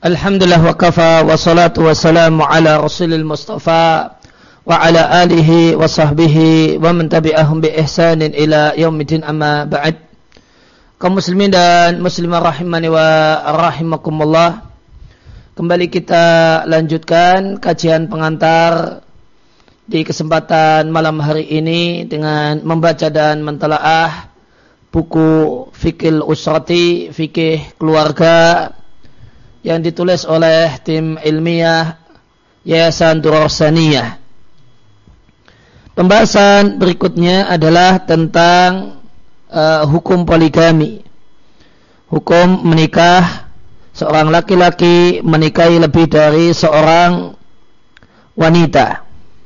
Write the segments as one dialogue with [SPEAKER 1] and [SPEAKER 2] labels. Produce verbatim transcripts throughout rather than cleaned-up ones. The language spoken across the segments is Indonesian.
[SPEAKER 1] Alhamdulillah wa kafa wa salatu wa salamu ala rasulil mustafa wa ala alihi wa sahbihi wa man tabi'ahum bi ihsanin ila yaumidin amma ba'd. Kaum muslimin dan muslimah rahimani wa rahimakumullah, kembali kita lanjutkan kajian pengantar di kesempatan malam hari ini dengan membaca dan mentelaah buku Fikih Usrati, Fikih Keluarga yang ditulis oleh tim ilmiah Yayasan Durar Saniyah. Pembahasan berikutnya adalah tentang uh, hukum poligami. Hukum menikah, seorang laki-laki menikahi lebih dari seorang wanita.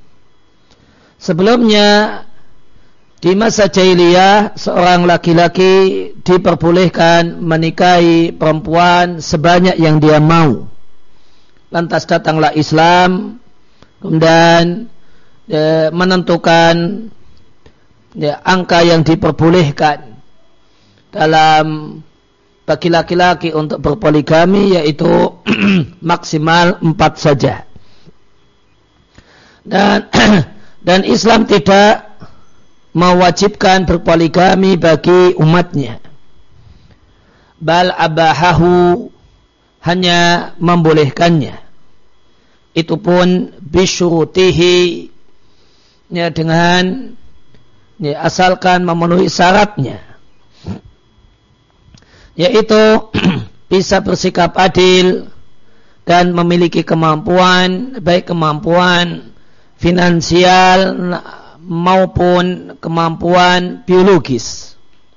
[SPEAKER 1] Sebelumnya, di masa jahiliyah, seorang laki-laki diperbolehkan menikahi perempuan sebanyak yang dia mau. Lantas datanglah Islam, kemudian ya, menentukan ya, angka yang diperbolehkan dalam bagi laki-laki untuk berpoligami, yaitu maksimal empat saja. Dan dan Islam tidak mewajibkan berpoligami bagi umatnya. Bal abahahu, hanya membolehkannya. Itu pun bisyurutihi, ya, dengan ya, asalkan memenuhi syaratnya, yaitu bisa bersikap adil dan memiliki kemampuan, baik kemampuan finansial maupun kemampuan biologis.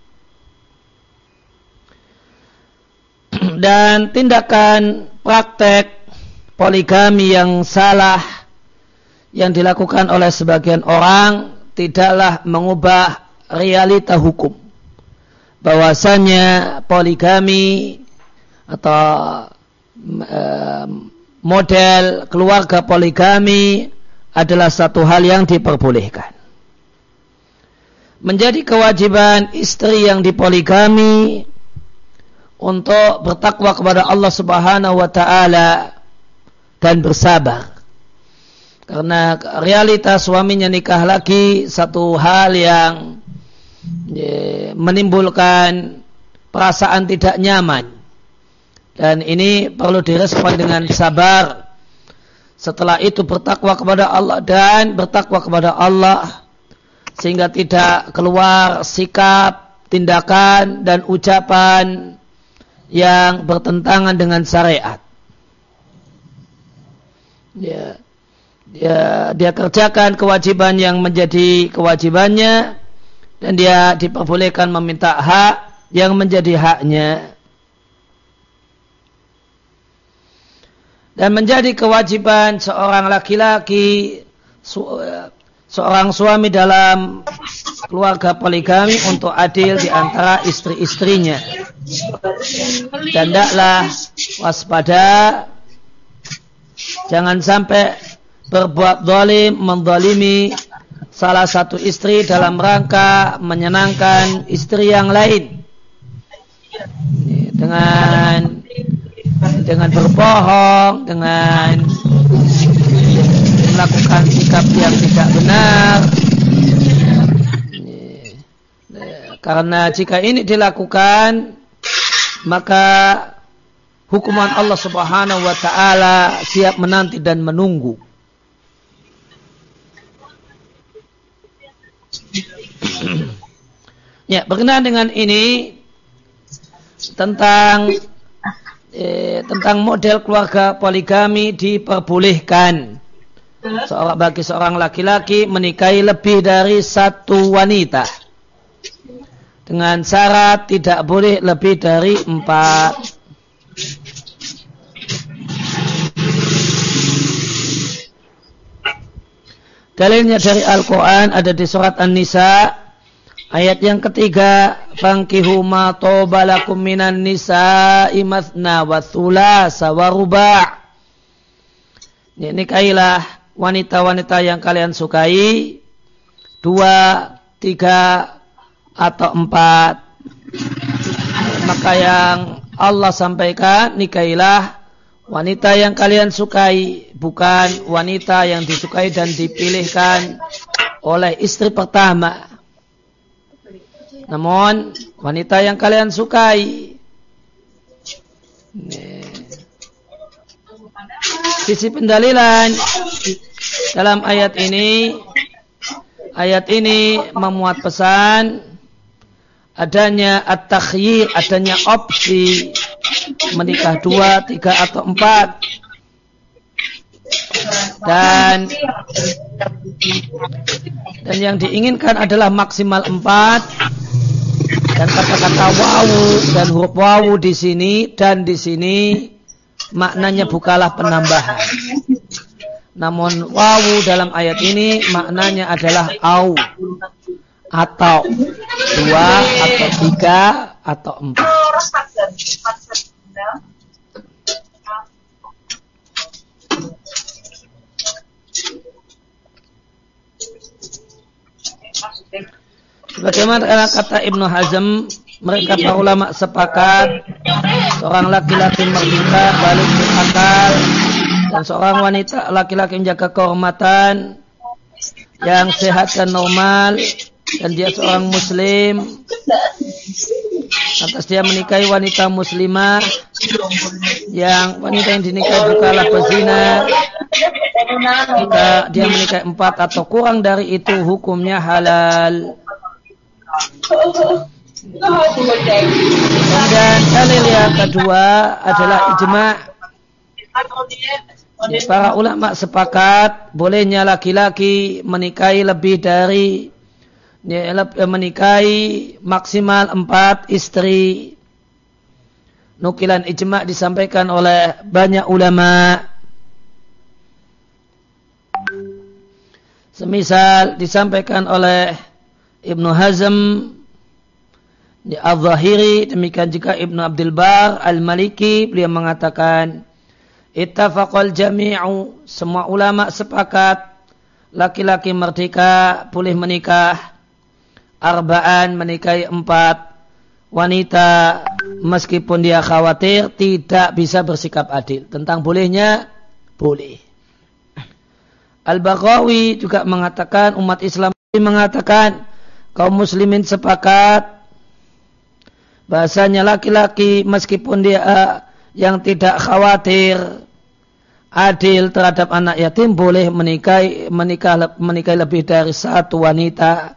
[SPEAKER 1] Dan tindakan praktek poligami yang salah yang dilakukan oleh sebagian orang tidaklah mengubah realita hukum, bahwasanya poligami atau e, model keluarga poligami adalah satu hal yang diperbolehkan. Menjadi kewajiban istri yang dipoligami untuk bertakwa kepada Allah Subhanahu wa taala dan bersabar. Karena realitas suaminya nikah lagi satu hal yang ya, menimbulkan perasaan tidak nyaman. Dan ini perlu direspon dengan sabar. Setelah itu bertakwa kepada Allah dan bertakwa kepada Allah, sehingga tidak keluar sikap, tindakan, dan ucapan yang bertentangan dengan syariat. Ya, dia, dia kerjakan kewajiban yang menjadi kewajibannya, dan dia diperbolehkan meminta hak yang menjadi haknya. Dan menjadi kewajiban seorang laki-laki, su- seorang suami dalam keluarga poligami untuk adil di antara istri-istrinya. Dan hendaklah waspada, jangan sampai berbuat zalim, menzalimi salah satu istri dalam rangka menyenangkan istri yang lain dengan dengan berbohong, dengan melakukan sikap yang tidak benar. Karena jika ini dilakukan, maka hukuman Allah Subhanahu wa taala siap menanti dan menunggu. Ya, berkenaan dengan ini tentang eh, tentang model keluarga poligami diperbolehkan seorang bagi seorang laki-laki menikahi lebih dari satu wanita dengan syarat tidak boleh lebih dari empat. Dalilnya dari Al-Quran ada di surat An-Nisa ayat yang ketiga, fankihu ma toba lakum minan nisa'i mathna wa thulasa wa ruba'. Nikahilah wanita-wanita yang kalian sukai, dua, tiga, atau empat. Maka yang Allah sampaikan, nikahilah wanita yang kalian sukai, bukan wanita yang disukai dan dipilihkan oleh istri pertama. Namun wanita yang kalian sukai. Sisi pendalilan dalam ayat ini, ayat ini memuat pesan adanya at-takhyir, adanya opsi menikah dua, tiga atau empat. Dan dan yang diinginkan adalah maksimal empat. Dan kata-kata wawu dan huruf wawu di sini dan di sini maknanya bukanlah penambahan. Namun wawu dalam ayat ini maknanya adalah au, atau dua atau tiga atau empat. Bagaimana kata Ibnu Hazm, mereka para ulama sepakat seorang laki-laki merdeka balik berakal dan seorang wanita laki-laki menjaga kehormatan yang sehat dan normal dan dia seorang muslim, atas dia menikahi wanita muslimah yang wanita yang dinikahi bukanlah pezina. Jika dia menikahi empat atau kurang dari itu hukumnya halal. Kemudian dalil yang kedua adalah ijma'. Para ulama sepakat bolehnya laki-laki menikahi lebih dari menikahi maksimal empat istri. Nukilan ijma' disampaikan oleh banyak ulama. Semisal disampaikan oleh Ibnu Hazm di Al-Zahiri, demikian juga Ibnu Abdul Bar Al-Maliki, beliau mengatakan ittafaqal jami'u, semua ulama sepakat laki-laki merdeka boleh menikah arba'an, menikahi empat wanita meskipun dia khawatir tidak bisa bersikap adil. Tentang bolehnya, boleh. Al-Baghawi juga mengatakan, umat Islam mengatakan kaum muslimin sepakat bahasanya laki-laki meskipun dia uh, yang tidak khawatir adil terhadap anak yatim boleh menikahi menikah menikahi lebih dari satu wanita,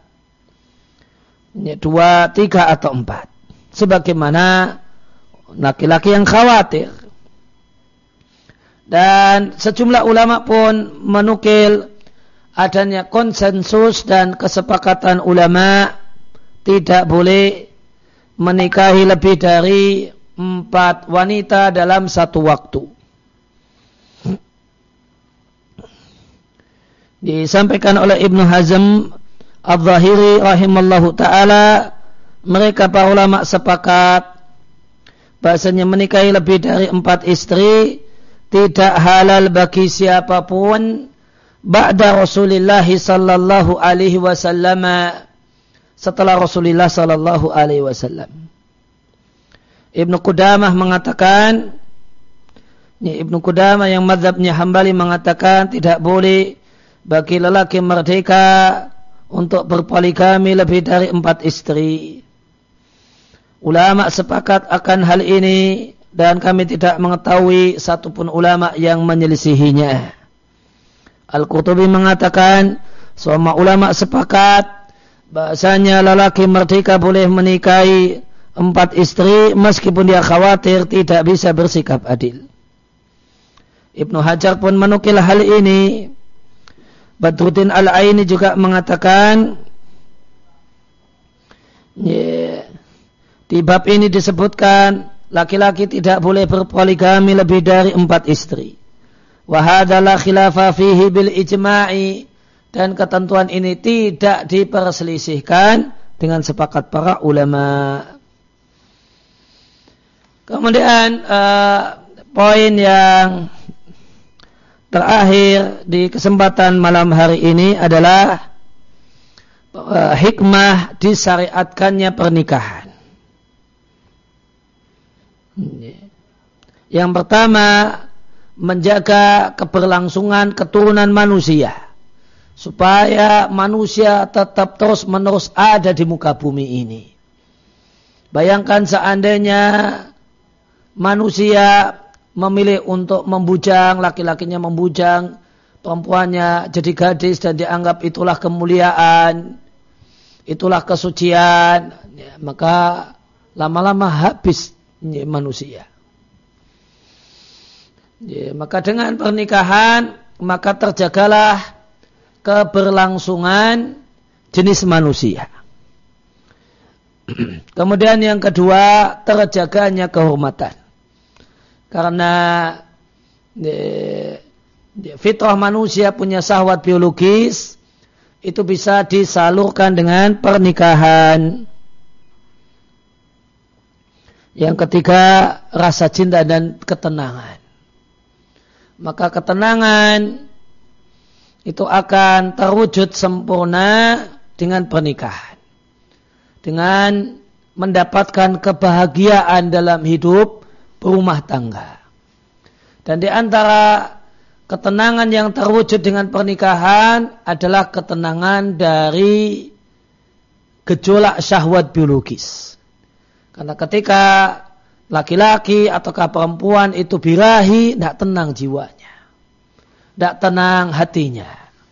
[SPEAKER 1] dua, tiga atau empat, sebagaimana laki-laki yang khawatir. Dan sejumlah ulama pun menukil adanya konsensus dan kesepakatan ulama tidak boleh menikahi lebih dari empat wanita dalam satu waktu. Disampaikan oleh Ibnu Hazm Al-Zahiri rahimallahu ta'ala, mereka para ulama sepakat bahasanya menikahi lebih dari empat istri tidak halal bagi siapapun ba'da Rasulullah sallallahu alaihi wasallam, setelah Rasulullah sallallahu alaihi wasallam. Ibnu Qudamah mengatakan, ini Ibnu Qudamah yang mazhabnya Hambali mengatakan tidak boleh bagi lelaki merdeka untuk berpoligami lebih dari empat istri. Ulama sepakat akan hal ini dan kami tidak mengetahui satupun ulama yang menyelisihinya. Al-Qurtubi mengatakan semua ulama sepakat bahasanya lelaki merdeka boleh menikahi empat istri meskipun dia khawatir tidak bisa bersikap adil. Ibnu Hajar pun menukil hal ini. Badruddin Al-Aini juga mengatakan yeah, di bab ini disebutkan laki-laki tidak boleh berpoligami lebih dari empat istri. Wa hadza la khilafa fihi bil ijma'i, dan ketentuan ini tidak diperselisihkan dengan sepakat para ulama. Kemudian uh, poin yang terakhir di kesempatan malam hari ini adalah uh, hikmah disyariatkannya pernikahan. Yang pertama, menjaga keberlangsungan keturunan manusia, supaya manusia tetap terus-menerus ada di muka bumi ini. Bayangkan seandainya manusia memilih untuk membujang, laki-lakinya membujang, perempuannya jadi gadis dan dianggap itulah kemuliaan, itulah kesucian, ya, maka lama-lama habis ya, manusia. Ya, maka dengan pernikahan maka terjagalah keberlangsungan jenis manusia. Kemudian yang kedua, terjaganya kehormatan. Karena ya, fitrah manusia punya syahwat biologis, itu bisa disalurkan dengan pernikahan. Yang ketiga, rasa cinta dan ketenangan. Maka ketenangan itu akan terwujud sempurna dengan pernikahan. Dengan mendapatkan kebahagiaan dalam hidup berumah tangga. Dan di antara ketenangan yang terwujud dengan pernikahan adalah ketenangan dari gejolak syahwat biologis. Karena ketika laki-laki ataukah perempuan itu birahi, tidak tenang jiwanya, tidak tenang hatinya.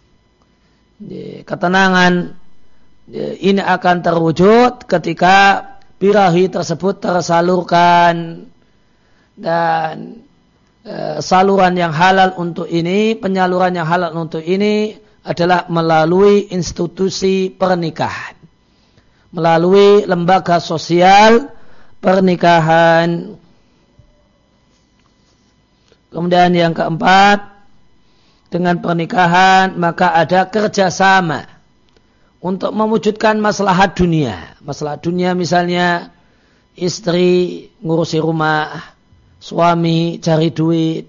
[SPEAKER 1] Ketenangan ini akan terwujud ketika birahi tersebut tersalurkan, dan e, saluran yang halal untuk ini, penyaluran yang halal untuk ini adalah melalui institusi pernikahan, melalui lembaga sosial pernikahan. Kemudian yang keempat, dengan pernikahan maka ada kerjasama untuk mewujudkan maslahat dunia. Maslahat dunia misalnya istri ngurusi rumah, suami cari duit.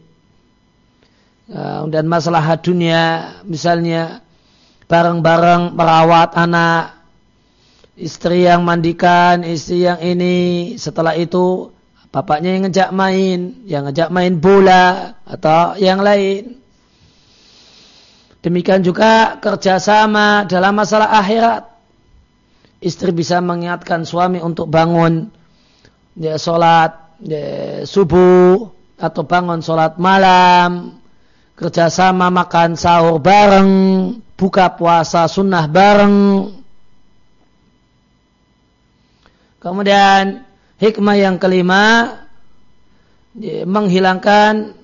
[SPEAKER 1] Dan maslahat dunia misalnya bareng-bareng merawat anak, istri yang mandikan, istri yang ini, setelah itu bapaknya yang ngejak main, yang ngejak main bola atau yang lain. Demikian juga kerjasama dalam masalah akhirat. Istri bisa mengingatkan suami untuk bangun ya, sholat ya, subuh atau bangun sholat malam. Kerjasama makan sahur bareng, buka puasa sunnah bareng. Kemudian hikmah yang kelima, ya, menghilangkan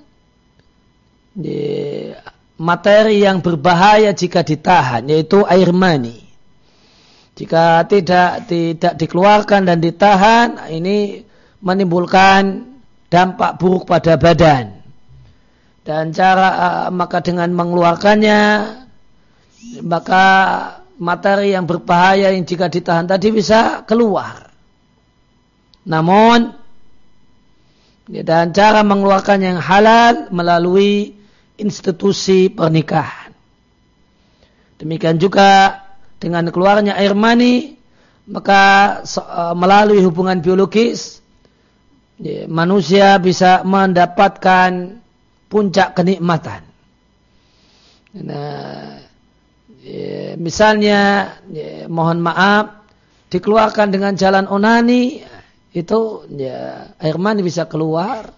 [SPEAKER 1] ya, materi yang berbahaya jika ditahan, yaitu air mani. Jika tidak tidak dikeluarkan dan ditahan, ini menimbulkan dampak buruk pada badan. Dan cara maka dengan mengeluarkannya, maka materi yang berbahaya yang jika ditahan tadi bisa keluar. Namun dan cara mengeluarkan yang halal melalui institusi pernikahan. Demikian juga dengan keluarnya air mani, maka melalui hubungan biologis ya, manusia bisa mendapatkan puncak kenikmatan. Nah, ya, misalnya ya, mohon maaf dikeluarkan dengan jalan onani, itu ya, air mani bisa keluar.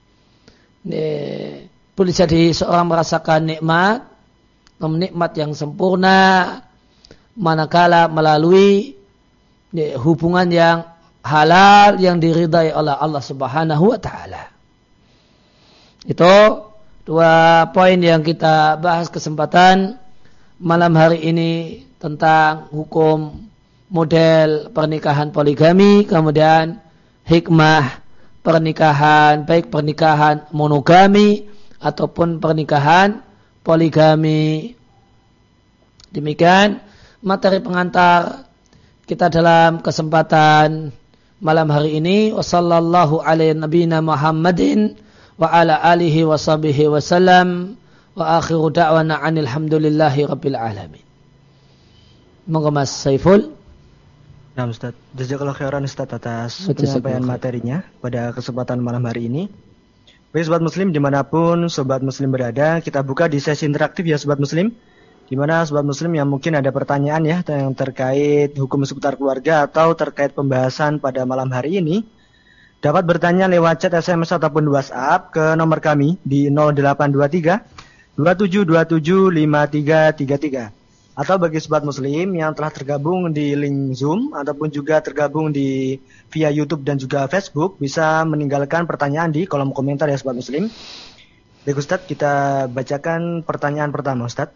[SPEAKER 1] Ya, boleh jadi seorang merasakan nikmat, nikmat yang sempurna, manakala melalui ya, hubungan yang halal yang diridai oleh Allah Subhanahu wa Ta'ala. Itu dua poin yang kita bahas kesempatan malam hari ini tentang hukum model pernikahan poligami, kemudian hikmah pernikahan, baik pernikahan monogami ataupun pernikahan poligami. Demikian materi pengantar kita dalam kesempatan malam hari ini. Wassallallahu alaihi nabiyina Muhammadin wa ala alihi wa sahbihi wa sallam wa akhiru da'wana anil hamdulillahi rabbil alamin. Moga Mas Saiful.
[SPEAKER 2] Nah Ustaz, jazakallahu khairan Ustaz atas penyampaian materinya pada kesempatan malam hari ini. Baik Sobat Muslim, dimanapun Sobat Muslim berada, kita buka di sesi interaktif ya Sobat Muslim. Di mana Sobat Muslim yang mungkin ada pertanyaan ya yang terkait hukum seputar keluarga atau terkait pembahasan pada malam hari ini, dapat bertanya lewat chat, S M S ataupun WhatsApp ke nomor kami di nol delapan dua tiga dua tujuh dua tujuh lima tiga tiga tiga. Atau bagi Sobat Muslim yang telah tergabung di link Zoom ataupun juga tergabung di via YouTube dan juga Facebook, bisa meninggalkan pertanyaan di kolom komentar ya Sobat Muslim. Baik Ustadz, kita bacakan pertanyaan pertama Ustadz.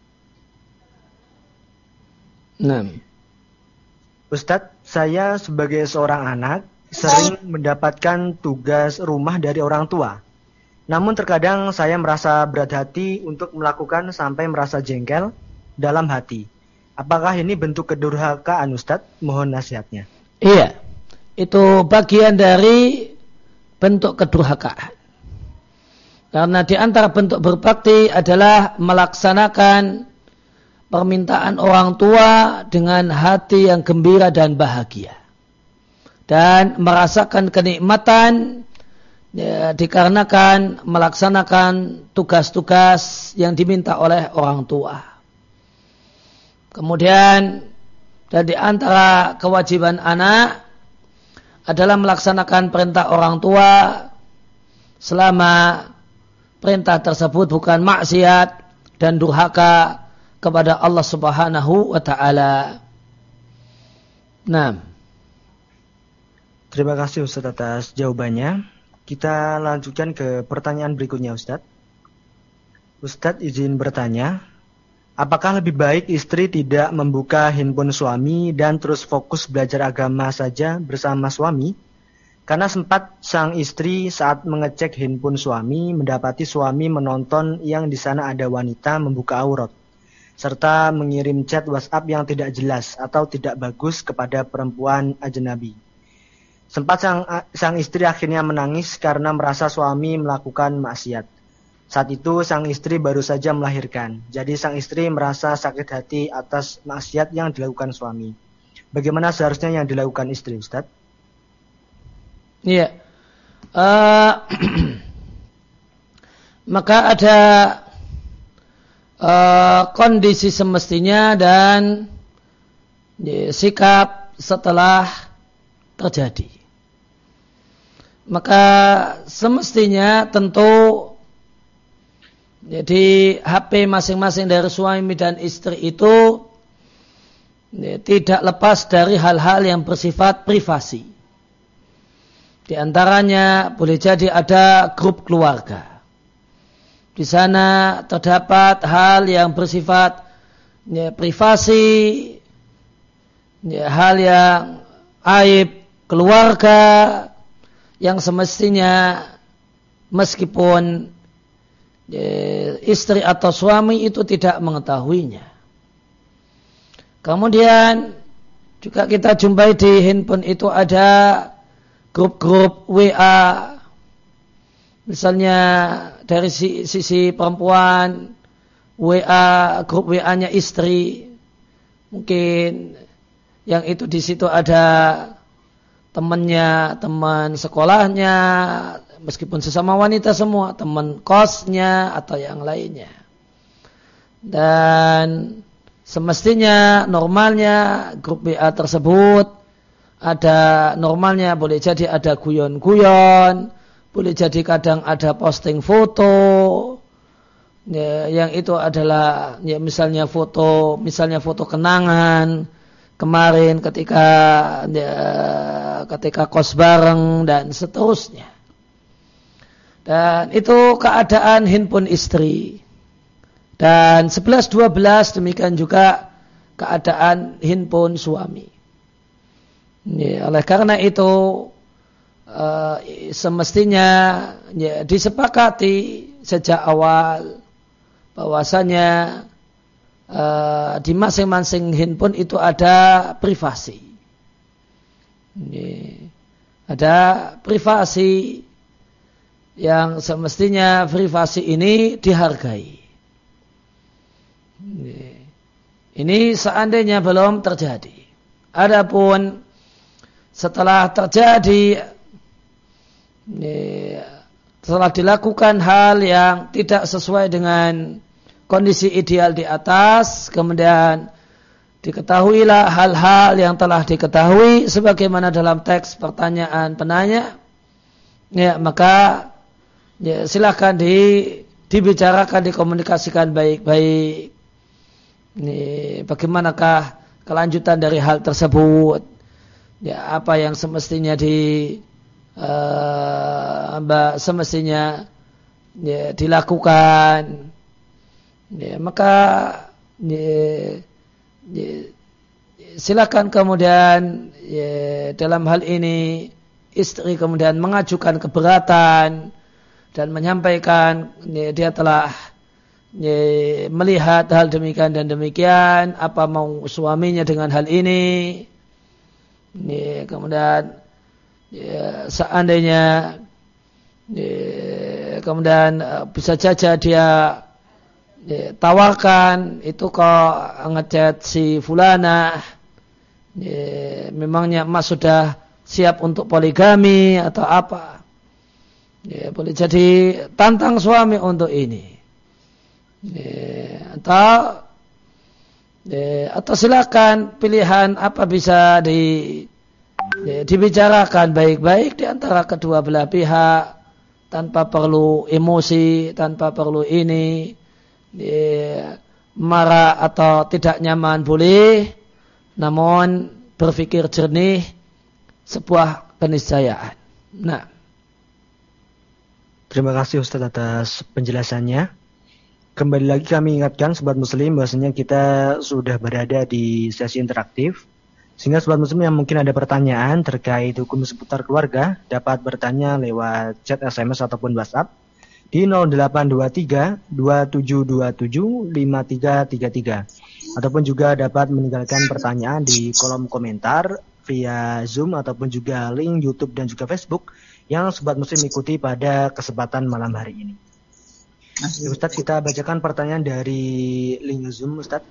[SPEAKER 1] Nah.
[SPEAKER 2] Ustadz, saya sebagai seorang anak sering mendapatkan tugas rumah dari orang tua. Namun terkadang saya merasa berat hati untuk melakukan sampai merasa jengkel dalam hati. Apakah ini bentuk kedurhakaan Ustadz? Mohon nasihatnya.
[SPEAKER 1] Iya, itu bagian dari bentuk kedurhakaan. Karena di antara bentuk berbakti adalah melaksanakan permintaan orang tua dengan hati yang gembira dan bahagia. Dan merasakan kenikmatan ya, dikarenakan melaksanakan tugas-tugas yang diminta oleh orang tua. Kemudian dari antara kewajiban anak adalah melaksanakan perintah orang tua selama perintah tersebut bukan maksiat dan durhaka kepada Allah Subhanahu wa taala. Nah,
[SPEAKER 2] terima kasih Ustaz atas jawabannya. Kita lanjutkan ke pertanyaan berikutnya Ustaz. Ustaz izin bertanya, apakah lebih baik istri tidak membuka handphone suami dan terus fokus belajar agama saja bersama suami? Karena sempat sang istri saat mengecek handphone suami mendapati suami menonton yang di sana ada wanita membuka aurat, serta mengirim chat WhatsApp yang tidak jelas atau tidak bagus kepada perempuan ajnabi. Sempat sang, sang istri akhirnya menangis karena merasa suami melakukan maksiat. Saat itu sang istri baru saja melahirkan. Jadi sang istri merasa sakit hati atas maksiat yang dilakukan suami. Bagaimana seharusnya yang dilakukan istri, Ustaz?
[SPEAKER 1] Iya. Uh, maka ada uh, kondisi semestinya dan ya, sikap setelah terjadi. Maka semestinya tentu jadi H P masing-masing dari suami dan istri itu ya, tidak lepas dari hal-hal yang bersifat privasi. Di antaranya boleh jadi ada grup keluarga. Di sana terdapat hal yang bersifat ya, privasi, ya, hal yang aib keluarga yang semestinya meskipun ya, istri atau suami itu tidak mengetahuinya. Kemudian juga kita jumpai di handphone itu ada grup-grup W A, misalnya dari sisi perempuan W A, grup W A-nya istri, mungkin yang itu di situ ada temannya, teman sekolahnya, meskipun sesama wanita semua, teman kosnya atau yang lainnya. Dan semestinya normalnya grup W A tersebut ada normalnya, boleh jadi ada guyon-guyon, boleh jadi kadang ada posting foto, ya, yang itu adalah ya, misalnya foto, misalnya foto kenangan kemarin ketika ya, ketika kos bareng dan seterusnya. Dan itu keadaan handphone istri. Dan sebelas dua belas demikian juga keadaan handphone suami. Ya, oleh karena itu uh, semestinya ya, disepakati sejak awal bahwasanya uh, di masing-masing handphone itu ada privasi. Ya, ada privasi yang semestinya privasi ini dihargai. Ya, ini seandainya belum terjadi. Adapun setelah terjadi telah dilakukan hal yang tidak sesuai dengan kondisi ideal di atas, kemudian diketahuilah hal-hal yang telah diketahui sebagaimana dalam teks pertanyaan penanya, ya maka ya, silakan di, dibicarakan, dikomunikasikan baik-baik. Ini bagaimanakah kelanjutan dari hal tersebut? Ya, apa yang semestinya di uh, semestinya ya, dilakukan? Ya, maka ya, ya, silakan kemudian ya, dalam hal ini istri kemudian mengajukan keberatan dan menyampaikan ya, dia telah ya, melihat hal demikian dan demikian, apa mau suaminya dengan hal ini. Ya, kemudian ya, seandainya ya, kemudian bisa saja dia ya, tawarkan itu kok ngechat si fulana, ya, memangnya emas sudah siap untuk poligami atau apa, ya, boleh jadi tantang suami untuk ini, ya, atau ya, atau silakan pilihan apa bisa di, ya, dibicarakan baik-baik di antara kedua belah pihak tanpa perlu emosi, tanpa perlu ini ya, marah atau tidak nyaman boleh, namun berpikir jernih sebuah keniscayaan. Nah,
[SPEAKER 2] terima kasih Ustaz atas penjelasannya. Kembali lagi kami ingatkan sobat muslim bahwasanya kita sudah berada di sesi interaktif, sehingga sobat muslim yang mungkin ada pertanyaan terkait hukum seputar keluarga dapat bertanya lewat chat S M S ataupun WhatsApp di nol delapan dua tiga dua tujuh dua tujuh lima tiga tiga tiga, ataupun juga dapat meninggalkan pertanyaan di kolom komentar via Zoom ataupun juga link YouTube dan juga Facebook yang sobat muslim ikuti pada kesempatan malam hari ini. Ustadz, kita bacakan pertanyaan dari link Zoom, Ustadz.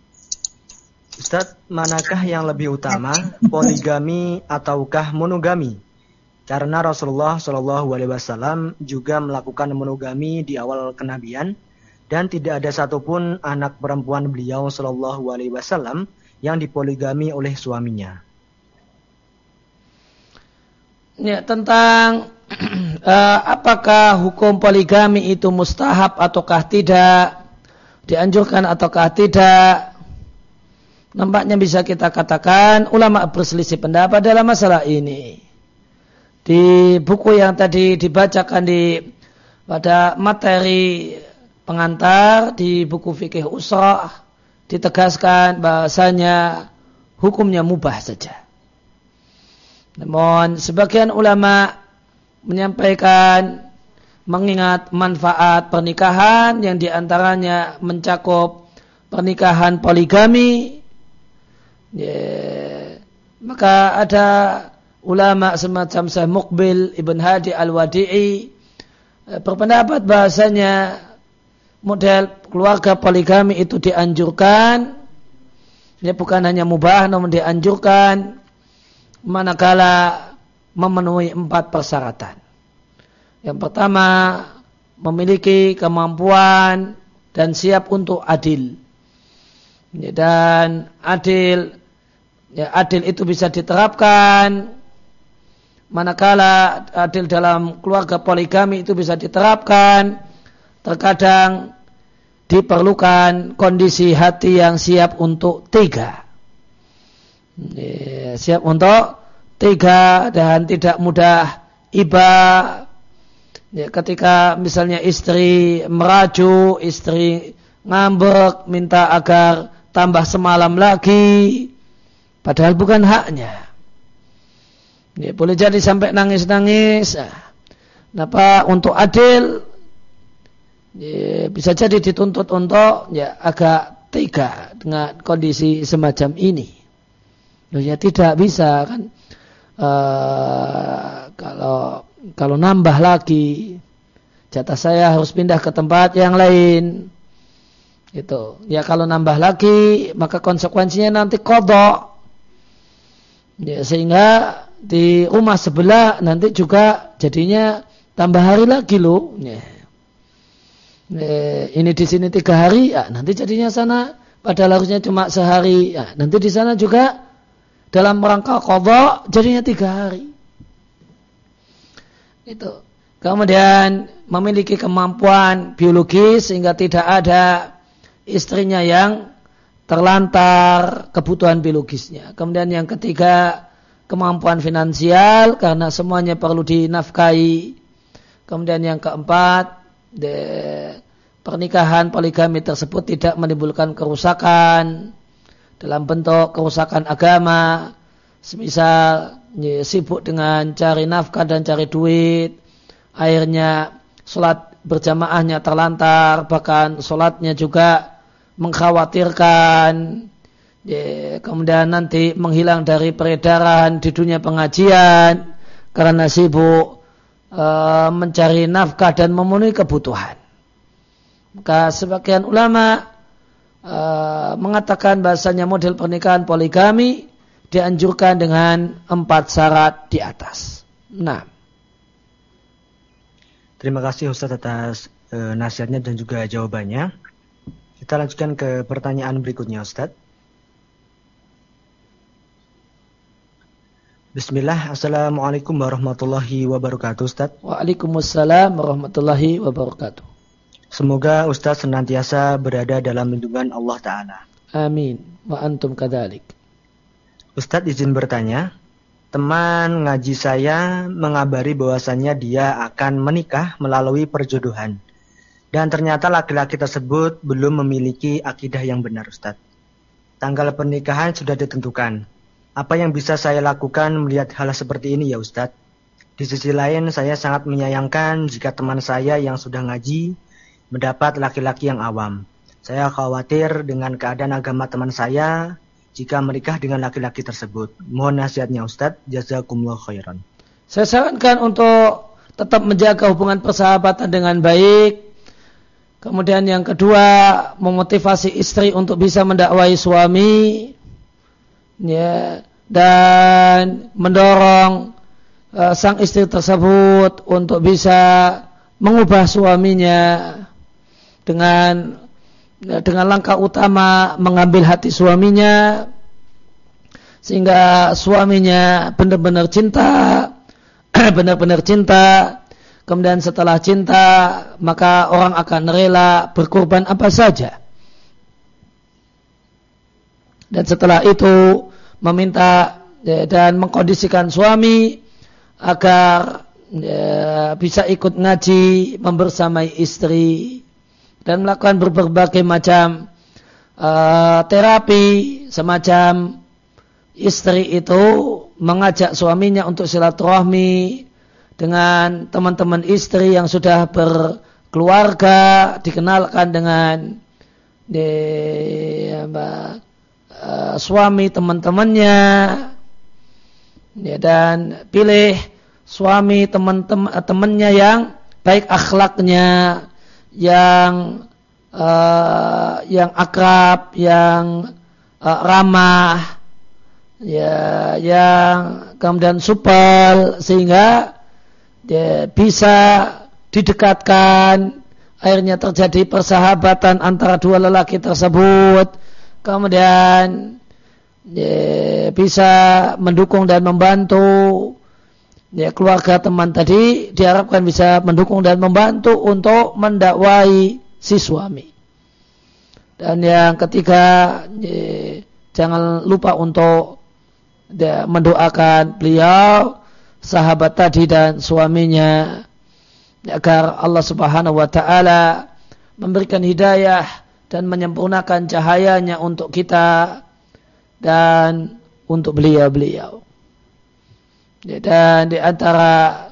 [SPEAKER 2] Ustadz, manakah yang lebih utama, poligami ataukah monogami? Karena Rasulullah Shallallahu Alaihi Wasallam juga melakukan monogami di awal kenabian, dan tidak ada satupun anak perempuan beliau Shallallahu Alaihi Wasallam yang dipoligami oleh suaminya.
[SPEAKER 1] Ya, tentang uh, apakah hukum poligami itu mustahab ataukah tidak, dianjurkan ataukah tidak, nampaknya bisa kita katakan ulama berselisih pendapat dalam masalah ini. Di buku yang tadi dibacakan di pada materi pengantar di buku fikih usrah ditegaskan bahasanya hukumnya mubah saja. Namun sebagian ulama menyampaikan mengingat manfaat pernikahan yang diantaranya mencakup pernikahan poligami, ya, maka ada ulama semacam Syekh Muqbil Ibn Hadi Al-Wadi'i berpendapat bahasanya model keluarga poligami itu dianjurkan, ya, bukan hanya mubah namun dianjurkan manakala memenuhi empat persyaratan. Yang pertama, memiliki kemampuan dan siap untuk adil. Dan adil, ya, adil itu bisa diterapkan manakala adil dalam keluarga poligami itu bisa diterapkan. Terkadang diperlukan kondisi hati yang siap untuk tiga, ya, siap untuk tiga dan tidak mudah iba. Ya, ketika misalnya istri merajuk, istri ngambek, minta agar tambah semalam lagi, padahal bukan haknya. Ya, boleh jadi sampai nangis-nangis. Kenapa? Untuk adil, ya, bisa jadi dituntut untuk ya, agak tega dengan kondisi semacam ini. Loh, ya tidak bisa kan. Uh, kalau kalau nambah lagi jatah saya harus pindah ke tempat yang lain itu ya, kalau nambah lagi maka konsekuensinya nanti qadha ya, sehingga di rumah sebelah nanti juga jadinya tambah hari lagi loh. Ya. Eh, ini di sini tiga hari, ya, nanti jadinya sana padahal harusnya cuma sehari. Ya, nanti di sana juga dalam rangka qadha jadinya tiga hari. Itu. Kemudian memiliki kemampuan biologis sehingga tidak ada istrinya yang terlantar kebutuhan biologisnya. Kemudian yang ketiga, kemampuan finansial karena semuanya perlu dinafkahi. Kemudian yang keempat, de, pernikahan poligami tersebut tidak menimbulkan kerusakan dalam bentuk kerusakan agama, semisal ya, sibuk dengan cari nafkah dan cari duit, akhirnya sholat berjamaahnya terlantar, bahkan sholatnya juga mengkhawatirkan, ya, kemudian nanti menghilang dari peredaran di dunia pengajian karena sibuk e, mencari nafkah dan memenuhi kebutuhan. Maka sebagian ulama e, mengatakan bahasanya model pernikahan poligami dianjurkan dengan empat syarat di atas. Nah,
[SPEAKER 2] terima kasih Ustaz atas e, nasihatnya dan juga jawabannya. Kita lanjutkan ke pertanyaan berikutnya, Ustaz. Bismillah, Assalamualaikum warahmatullahi wabarakatuh, Ustaz.
[SPEAKER 1] Waalaikumsalam warahmatullahi wabarakatuh.
[SPEAKER 2] Semoga Ustaz senantiasa berada dalam lindungan Allah Ta'ala.
[SPEAKER 1] Amin. Wa antum kadzalik.
[SPEAKER 2] Ustaz izin bertanya, teman ngaji saya mengabari bahwasannya dia akan menikah melalui perjodohan. Dan ternyata laki-laki tersebut belum memiliki akidah yang benar, Ustaz. Tanggal pernikahan sudah ditentukan. Apa yang bisa saya lakukan melihat hal seperti ini ya, Ustaz? Di sisi lain, saya sangat menyayangkan jika teman saya yang sudah ngaji mendapat laki-laki yang awam. Saya khawatir dengan keadaan agama teman saya jika menikah dengan laki-laki tersebut. Mohon nasihatnya, Ustaz. Jazakumullah khairan.
[SPEAKER 1] Saya sarankan untuk tetap menjaga hubungan persahabatan dengan baik. Kemudian yang kedua, memotivasi istri untuk bisa mendakwai suami, ya, dan mendorong uh, sang istri tersebut untuk bisa mengubah suaminya dengan ya, dengan langkah utama mengambil hati suaminya sehingga suaminya benar-benar cinta, benar-benar cinta. Kemudian setelah cinta, maka orang akan rela berkorban apa saja. Dan setelah itu meminta ya, dan mengkondisikan suami agar ya, bisa ikut ngaji, membersamai istri, dan melakukan berbagai macam uh, terapi semacam istri itu mengajak suaminya untuk silaturahmi dengan teman-teman istri yang sudah berkeluarga, dikenalkan dengan de, apa, uh, suami teman-temannya, ya, dan pilih suami teman-temannya yang baik akhlaknya, yang uh, yang akrab, yang uh, ramah, ya, yang kemudian supel sehingga dia bisa didekatkan, akhirnya terjadi persahabatan antara dua lelaki tersebut, kemudian ya, bisa mendukung dan membantu ya, keluarga teman tadi diharapkan bisa mendukung dan membantu untuk mendakwai si suami. Dan yang ketiga, ya, jangan lupa untuk ya, mendoakan beliau, sahabat tadi dan suaminya, agar Allah Subhanahu wa taala memberikan hidayah dan menyempurnakan cahayanya untuk kita dan untuk beliau-beliau. Dan di antara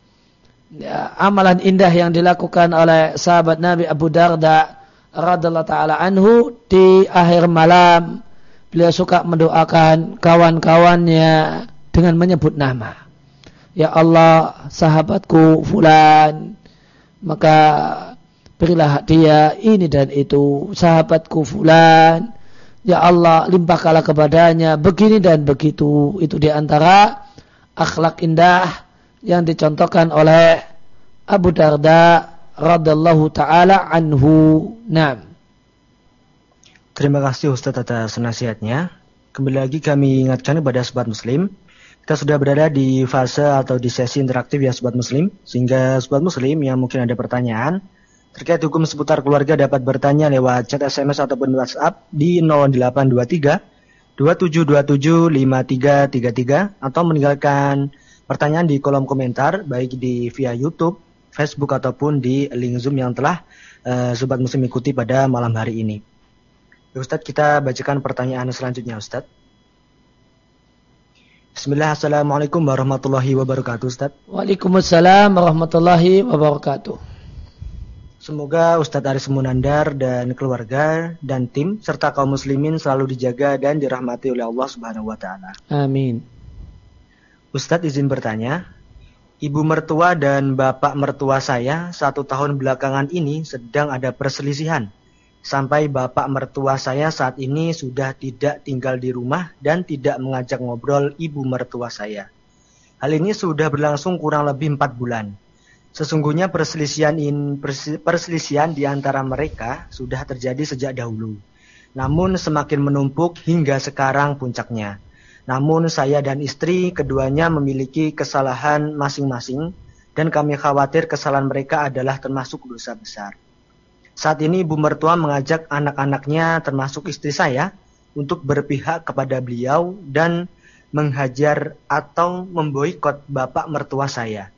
[SPEAKER 1] ya, amalan indah yang dilakukan oleh sahabat Nabi Abu Darda radhiyallahu taala anhu, di akhir malam beliau suka mendoakan kawan-kawannya dengan menyebut nama. Ya Allah, sahabatku fulan, maka berilah dia ini dan itu. Sahabatku fulan, ya Allah, limpahkanlah kepadanya begini dan begitu. Itu di antara akhlak indah yang dicontohkan oleh Abu Darda radhiyallahu taala anhu. Naam.
[SPEAKER 2] Terima kasih Ustaz atas nasihatnya. Kembali lagi kami ingatkan kepada sobat muslim, kita sudah berada di fase atau di sesi interaktif ya sobat muslim, sehingga sobat muslim yang mungkin ada pertanyaan terkait hukum seputar keluarga dapat bertanya lewat chat S M S ataupun WhatsApp di nol delapan dua tiga dua tujuh dua tujuh lima tiga tiga tiga atau meninggalkan pertanyaan di kolom komentar baik di via YouTube, Facebook ataupun di link Zoom yang telah uh, sobat muslim ikuti pada malam hari ini. Ustadz, kita bacakan pertanyaan selanjutnya, Ustadz. Bismillah, assalamualaikum warahmatullahi wabarakatuh, Ustadz.
[SPEAKER 1] Waalaikumsalam warahmatullahi wabarakatuh.
[SPEAKER 2] Semoga Ustadz Aris Munandar dan keluarga dan tim serta kaum muslimin selalu dijaga dan dirahmati oleh Allah Subhanahu wa taala.
[SPEAKER 1] Amin.
[SPEAKER 2] Ustadz izin bertanya, ibu mertua dan bapak mertua saya satu tahun belakangan ini sedang ada perselisihan. Sampai bapak mertua saya saat ini sudah tidak tinggal di rumah dan tidak mengajak ngobrol ibu mertua saya. Hal ini sudah berlangsung kurang lebih empat bulan. Sesungguhnya perselisihan, in, perselisihan di antara mereka sudah terjadi sejak dahulu. Namun semakin menumpuk hingga sekarang puncaknya. Namun saya dan istri keduanya memiliki kesalahan masing-masing dan kami khawatir kesalahan mereka adalah termasuk dosa besar. Saat ini ibu mertua mengajak anak-anaknya termasuk istri saya untuk berpihak kepada beliau dan menghajar atau memboikot bapak mertua saya.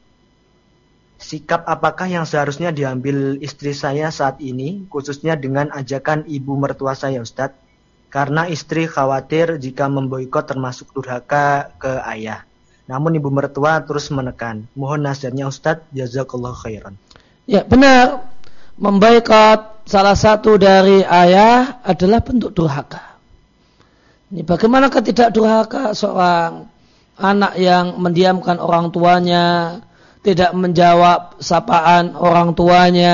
[SPEAKER 2] Sikap apakah yang seharusnya diambil istri saya saat ini, khususnya dengan ajakan ibu mertua saya, Ustadz? Karena istri khawatir jika memboikot termasuk durhaka ke ayah. Namun ibu mertua terus menekan. Mohon nasihatnya, Ustadz. Jazakallah khairan.
[SPEAKER 1] Ya, benar. Memboikot salah satu dari ayah adalah bentuk durhaka. Ini bagaimana tidak durhaka seorang anak yang mendiamkan orang tuanya, tidak menjawab sapaan orang tuanya,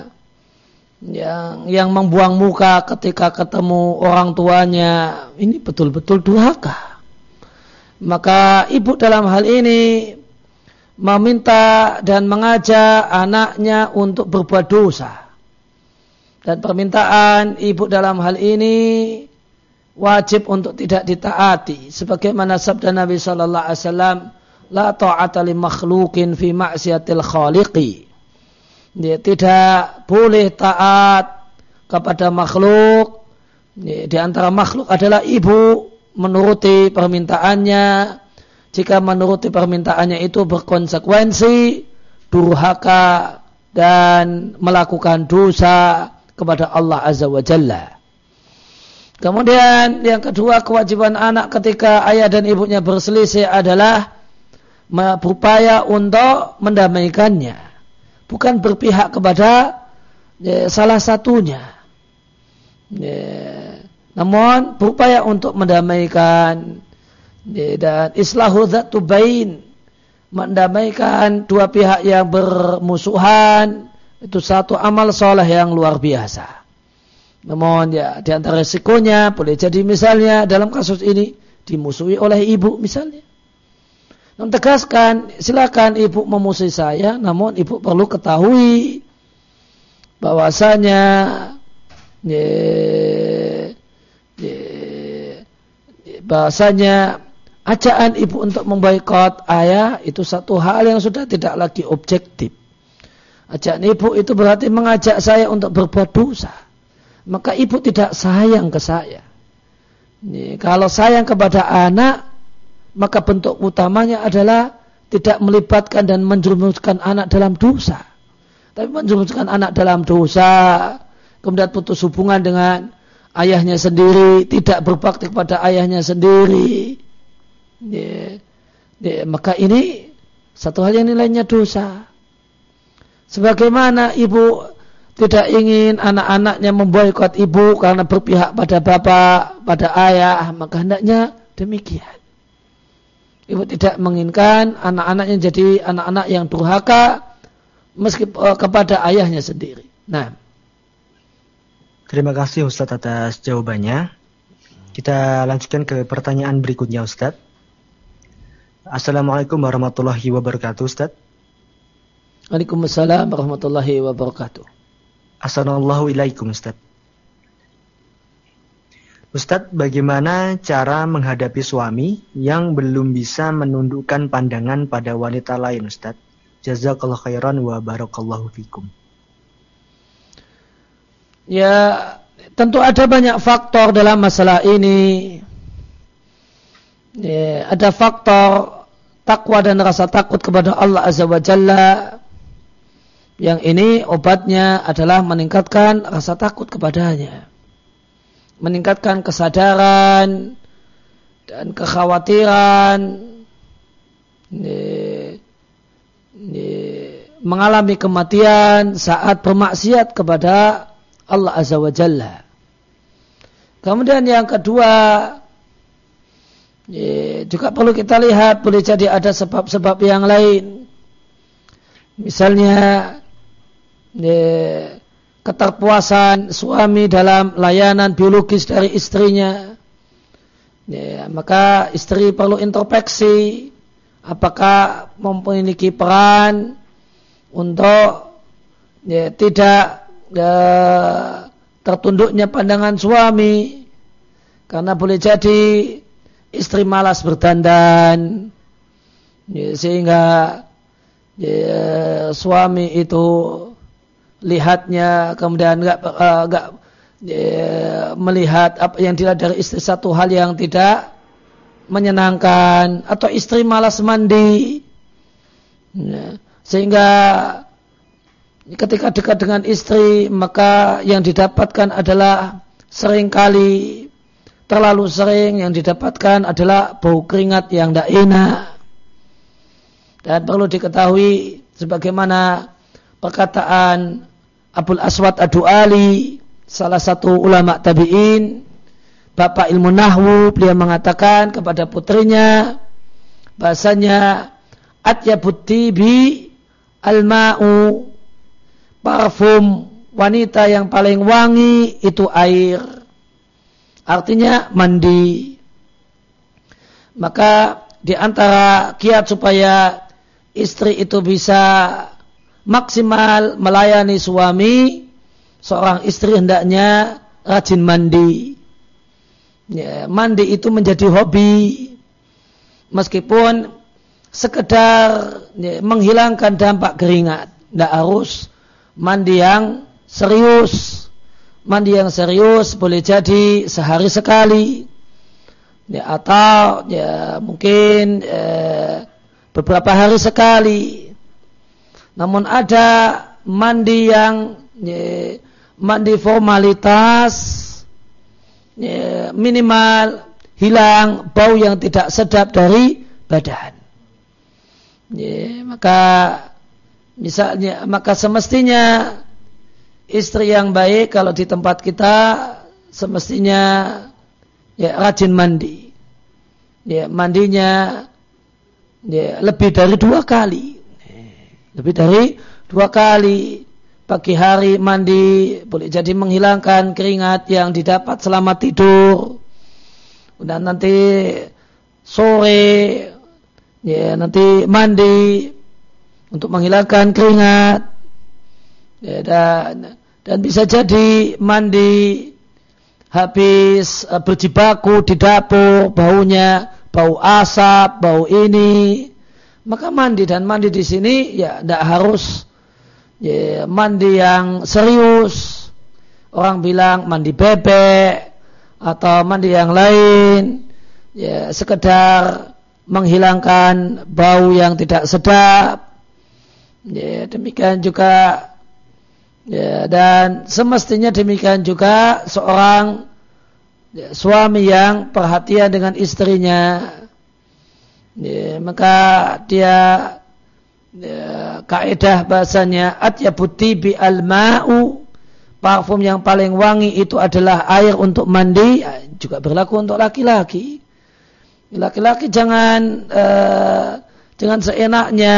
[SPEAKER 1] yang yang membuang muka ketika ketemu orang tuanya, ini betul-betul durhaka. Maka ibu dalam hal ini meminta dan mengajak anaknya untuk berbuat dosa. Dan permintaan ibu dalam hal ini wajib untuk tidak ditaati. Sebagaimana sabda Nabi sallallahu alaihi wasallam, la ta'ata li makhluqin fi ma'siyatil khaliqi. Dia tidak boleh taat kepada makhluk. Di antara makhluk adalah ibu, menuruti permintaannya. Jika menuruti permintaannya itu berkonsekuensi durhaka dan melakukan dosa kepada Allah Azza wa Jalla. Kemudian yang kedua, kewajiban anak ketika ayah dan ibunya berselisih adalah berupaya untuk mendamaikannya, bukan berpihak kepada ya, salah satunya. Ya, namun berupaya untuk mendamaikan. Dan islahu dzatu bain, mendamaikan dua pihak yang bermusuhan, itu satu amal soleh yang luar biasa. Namun ya di antara resikonya boleh jadi misalnya dalam kasus ini dimusuhi oleh ibu misalnya. Namun tegaskan, silakan ibu memusuhi saya, namun ibu perlu ketahui bahwasanya ya, ya, bahwasanya ajakan ibu untuk memboikot ayah itu satu hal yang sudah tidak lagi objektif. Ajakan ibu itu berarti mengajak saya untuk berbuat dosa. Maka ibu tidak sayang ke saya. Ini, kalau sayang kepada anak, maka bentuk utamanya adalah tidak melibatkan dan menjerumuskan anak dalam dosa. Tapi menjerumuskan anak dalam dosa, kemudian putus hubungan dengan ayahnya sendiri, tidak berbakti kepada ayahnya sendiri. Ya, ya, maka ini satu hal yang nilainya dosa. Sebagaimana ibu tidak ingin anak-anaknya memboikot ibu karena berpihak pada bapak, pada ayah, maka hendaknya demikian. Ibu tidak menginginkan anak-anaknya jadi anak-anak yang durhaka meskipun kepada ayahnya sendiri. Nah,
[SPEAKER 2] terima kasih Ustadz atas jawabannya. Kita lanjutkan ke pertanyaan berikutnya, Ustadz. Assalamualaikum warahmatullahi wabarakatuh, Ustadz.
[SPEAKER 1] Waalaikumsalam warahmatullahi wabarakatuh.
[SPEAKER 2] Assalamualaikum ilaikum Ustaz. Ustaz, bagaimana cara menghadapi suami yang belum bisa menundukkan pandangan pada wanita lain, Ustaz? Jazakallahu khairan wa barakallahu fikum.
[SPEAKER 1] Ya, tentu ada banyak faktor dalam masalah ini. Ya, ada faktor takwa dan rasa takut kepada Allah Azza wa Jalla. Yang ini obatnya adalah meningkatkan rasa takut kepadanya. Meningkatkan kesadaran dan kekhawatiran ini, ini, mengalami kematian saat bermaksiat kepada Allah Azza wa Jalla. Kemudian yang kedua, ini, juga perlu kita lihat, boleh jadi ada sebab-sebab yang lain. Misalnya ini, keterpuasan suami dalam layanan biologis dari istrinya, ya, maka istri perlu introspeksi apakah memiliki peran untuk ya, tidak ya, tertunduknya pandangan suami, karena boleh jadi istri malas berdandan ya, sehingga ya, suami itu lihatnya kemudian enggak enggak ya, melihat apa yang dilihat dari istri satu hal yang tidak menyenangkan, atau istri malas mandi ya, sehingga ketika dekat dengan istri maka yang didapatkan adalah seringkali terlalu sering yang didapatkan adalah bau keringat yang tidak enak. Dan perlu diketahui sebagaimana perkataan Abul Aswad Ad-Du'ali, salah satu ulama tabi'in, bapak ilmu nahwu, beliau mengatakan kepada putrinya bahasanya atyabut tibi al-ma'u, parfum wanita yang paling wangi itu air, artinya mandi. Maka di antara kiat supaya istri itu bisa maksimal melayani suami, seorang istri hendaknya rajin mandi. Ya, mandi itu menjadi hobi, meskipun sekedar ya, menghilangkan dampak keringat. Tidak harus mandi yang serius. Mandi yang serius boleh jadi sehari sekali, ya, atau ya, mungkin ya, beberapa hari sekali. Namun ada mandi yang ya, mandi formalitas, ya, minimal hilang bau yang tidak sedap dari badan. Ya, maka misalnya maka semestinya istri yang baik kalau di tempat kita semestinya ya rajin mandi. Ya, mandinya ya, lebih dari dua kali. Lebih dari dua kali. Pagi hari mandi boleh jadi menghilangkan keringat yang didapat selama tidur. Dan nanti sore ya nanti mandi untuk menghilangkan keringat. Ya, dan dan bisa jadi mandi habis uh, berjibaku di dapur, baunya bau asap, bau ini. Maka mandi, dan mandi di sini ya tidak harus ya, mandi yang serius. Orang bilang mandi bebek atau mandi yang lain, ya sekedar menghilangkan bau yang tidak sedap. Ya, demikian juga ya, dan semestinya demikian juga seorang ya, suami yang perhatian dengan istrinya. Ya, maka dia ya, kaidah bahasanya atyabut tibi al-ma'u, parfum yang paling wangi itu adalah air untuk mandi, ya, juga berlaku untuk laki-laki. Laki-laki jangan uh, jangan seenaknya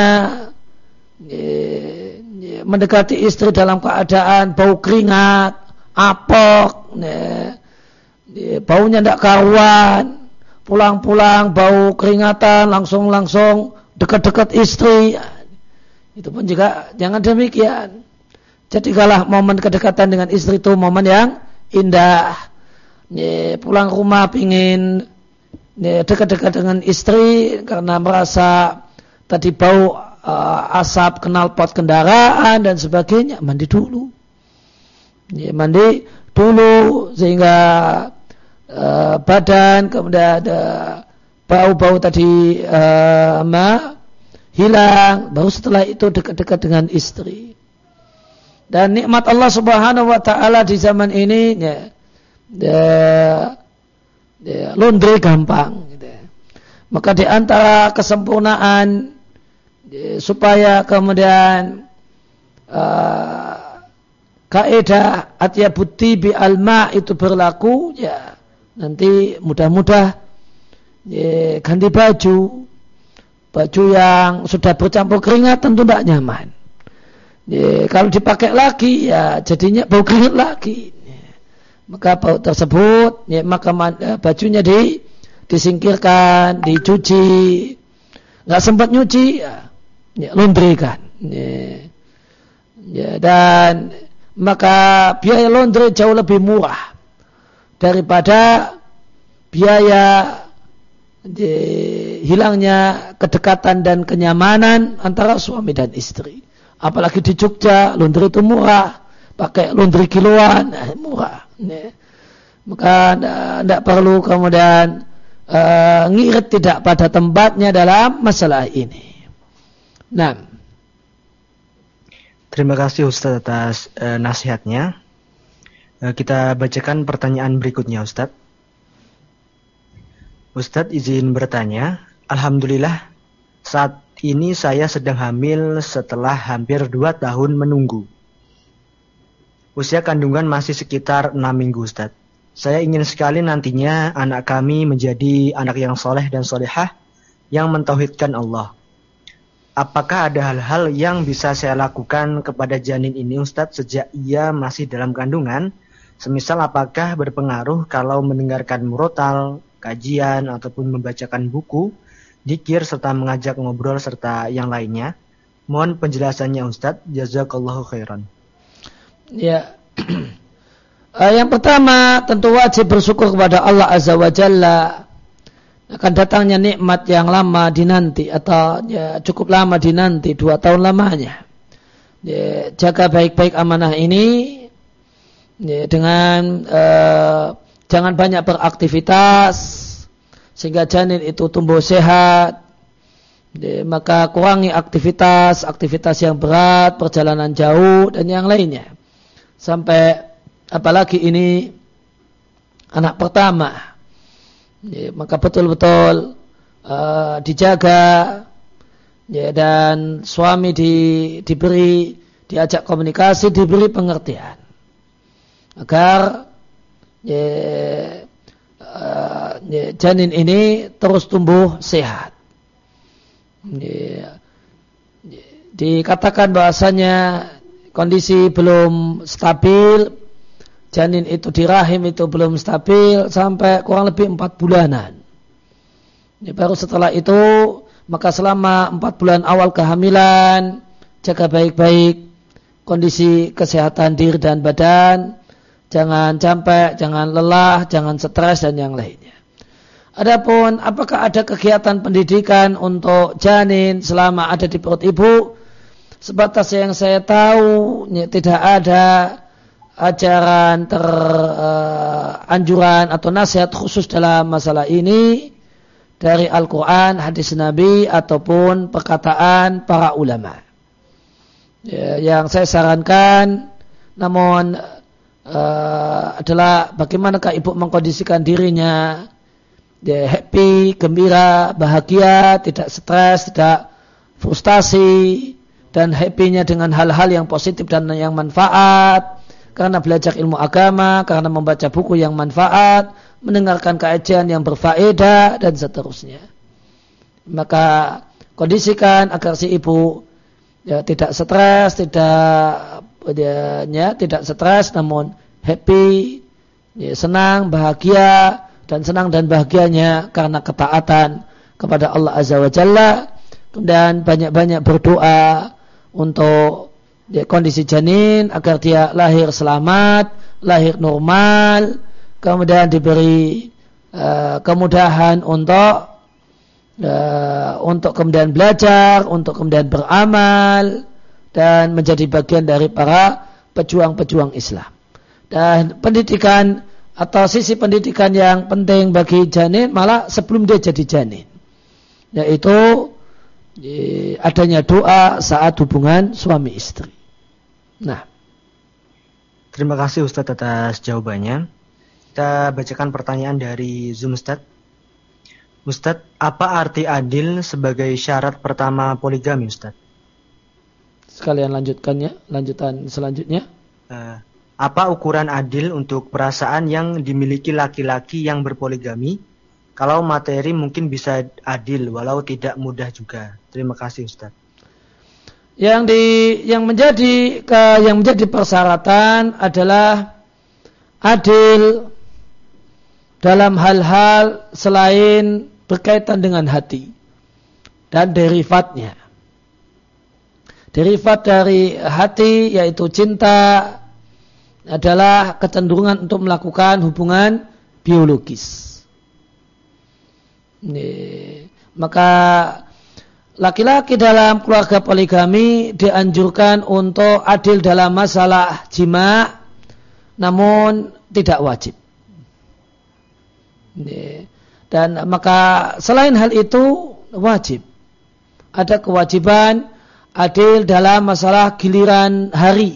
[SPEAKER 1] ya, ya, mendekati istri dalam keadaan bau keringat, apok, ya, ya, baunya tidak karuan. Pulang-pulang bau keringatan, langsung-langsung dekat-dekat istri. Itu pun juga jangan demikian. Jadikanlah momen kedekatan dengan istri itu momen yang indah. Ya, pulang rumah pingin ya, dekat-dekat dengan istri karena merasa tadi bau uh, asap knalpot kendaraan dan sebagainya, mandi dulu. Ya, mandi dulu sehingga uh, badan kemudian ada bau-bau tadi uh, ma, hilang, baru setelah itu dekat-dekat dengan istri. Dan nikmat Allah Subhanahu wa taala di zaman ini ya, ya, ya laundry gampang gitu. Maka di antara kesempurnaan ya, supaya kemudian uh, kaidah atyabut tibi al-ma itu berlaku ya, nanti mudah-mudah ya, ganti baju. Baju yang sudah bercampur keringat tentu tidak nyaman. Ya, kalau dipakai lagi ya jadinya bau keringat lagi. Ya, maka bau tersebut ya, maka bajunya di, disingkirkan, dicuci. Nggak sempat nyuci ya, ya laundrykan. Ya, ya, dan maka biaya laundry jauh lebih murah daripada biaya di, hilangnya kedekatan dan kenyamanan antara suami dan istri. Apalagi di Jogja, laundry itu murah, pakai laundry kiloan, eh, murah. Ya. Maka tidak perlu kemudian uh, ngirit tidak pada tempatnya dalam masalah ini. Nah,
[SPEAKER 2] terima kasih Ustaz atas uh, nasihatnya. Uh, kita bacakan pertanyaan berikutnya, Ustaz. Ustadz izin bertanya, Alhamdulillah saat ini saya sedang hamil setelah hampir dua tahun menunggu. Usia kandungan masih sekitar enam minggu Ustadz. Saya ingin sekali nantinya anak kami menjadi anak yang soleh dan solehah yang mentauhidkan Allah. Apakah ada hal-hal yang bisa saya lakukan kepada janin ini Ustadz sejak ia masih dalam kandungan? Semisal apakah berpengaruh kalau mendengarkan murotal, kajian ataupun membacakan buku, dzikir serta mengajak ngobrol serta yang lainnya. Mohon penjelasannya Ustadz. Jazakallahu khairan.
[SPEAKER 1] Ya. Yang pertama tentu wajib bersyukur kepada Allah Azza wa Jalla akan datangnya nikmat yang lama dinanti atau ya, cukup lama dinanti, dua tahun lamanya. Ya, jaga baik-baik amanah ini ya, dengan uh, jangan banyak beraktivitas sehingga janin itu tumbuh sehat. Ya, maka kurangi aktivitas, aktivitas yang berat, perjalanan jauh dan yang lainnya. Sampai apalagi ini anak pertama. Ya, maka betul-betul uh, dijaga ya, dan suami di, diberi diajak komunikasi, diberi pengertian agar Ya, uh, ya, janin ini terus tumbuh sehat. Ya, ya, dikatakan bahasanya kondisi belum stabil, janin itu di rahim itu belum stabil sampai kurang lebih empat bulanan. Ya, baru setelah itu maka selama empat bulan awal kehamilan jaga baik-baik kondisi kesehatan diri dan badan. Jangan capek, jangan lelah, jangan stres dan yang lainnya. Adapun apakah ada kegiatan pendidikan untuk janin selama ada di perut ibu? Sebatas yang saya tahu ya, tidak ada ajaran ter uh, anjuran atau nasihat khusus dalam masalah ini dari Al-Quran, hadis Nabi ataupun perkataan para ulama. Ya, yang saya sarankan namun Uh, adalah bagaimanakah ibu mengkondisikan dirinya dia happy, gembira, bahagia, tidak stres, tidak frustasi dan happy-nya dengan hal-hal yang positif dan yang manfaat karena belajar ilmu agama, karena membaca buku yang manfaat, mendengarkan kajian yang berfaedah dan seterusnya. Maka kondisikan agar si ibu ya, tidak stres, tidak dia ya, tidak stres namun happy, ya, senang, bahagia dan senang dan bahagianya karena ketaatan kepada Allah Azza wa Jalla dan banyak-banyak berdoa untuk ya, kondisi janin agar dia lahir selamat, lahir normal, kemudian diberi uh, kemudahan untuk uh, untuk kemudian belajar, untuk kemudian beramal dan menjadi bagian dari para pejuang-pejuang Islam. Dan pendidikan atau sisi pendidikan yang penting bagi janin malah sebelum dia jadi janin, yaitu adanya doa saat hubungan suami istri. Nah,
[SPEAKER 2] terima kasih Ustadz atas jawabannya. Kita bacakan pertanyaan dari Zoom Ustadz. Ustadz, apa arti adil sebagai syarat pertama poligami Ustadz?
[SPEAKER 1] Sekalian lanjutkannya, lanjutan selanjutnya.
[SPEAKER 2] Uh, Apa ukuran adil untuk perasaan yang dimiliki laki-laki yang berpoligami? Kalau materi mungkin bisa adil, walau tidak mudah juga. Terima kasih Ustaz.
[SPEAKER 1] Yang di yang menjadi ke, yang menjadi persyaratan adalah adil dalam hal-hal selain berkaitan dengan hati dan derivatnya. Derivat dari hati yaitu cinta adalah kecenderungan untuk melakukan hubungan biologis. Ini, maka laki-laki dalam keluarga poligami dianjurkan untuk adil dalam masalah jima, namun tidak wajib. Ini, dan maka selain hal itu wajib ada kewajiban adil dalam masalah giliran hari.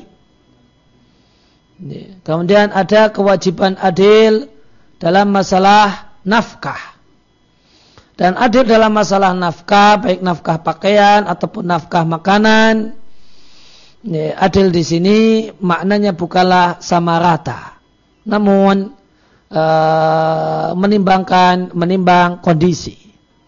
[SPEAKER 1] Kemudian ada kewajiban adil dalam masalah nafkah. Dan adil dalam masalah nafkah, baik nafkah pakaian ataupun nafkah makanan. Adil di sini maknanya bukanlah sama rata, namun uh, menimbangkan menimbang kondisi.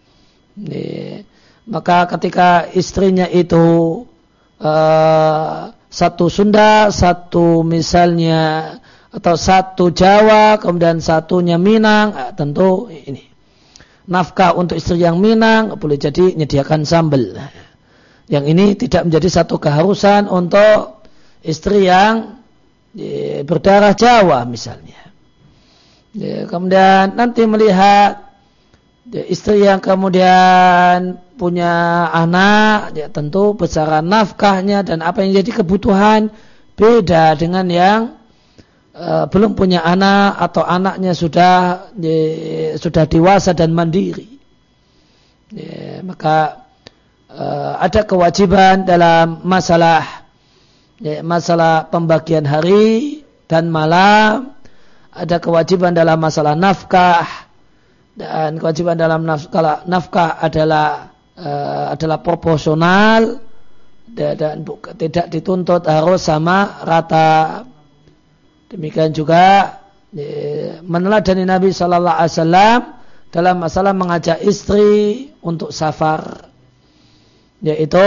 [SPEAKER 1] Maka ketika istrinya itu uh, satu Sunda, satu misalnya atau satu Jawa, kemudian satunya Minang, tentu ini nafkah untuk istri yang Minang boleh jadi menyediakan sambal. Yang ini tidak menjadi satu keharusan untuk istri yang ya, berdarah Jawa misalnya. Ya, kemudian nanti melihat ya, istri yang kemudian punya anak, ya tentu besaran nafkahnya dan apa yang jadi kebutuhan beda dengan yang uh, belum punya anak atau anaknya sudah ya, sudah dewasa dan mandiri. Ya, maka uh, ada kewajiban dalam masalah ya, masalah pembagian hari dan malam, ada kewajiban dalam masalah nafkah, dan kewajiban dalam nafkah, nafkah adalah Uh, adalah proporsional dan, dan tidak dituntut harus sama rata. Demikian juga ya, meneladani Nabi Sallallahu Alaihi Wasallam dalam masalah mengajak istri untuk safar, yaitu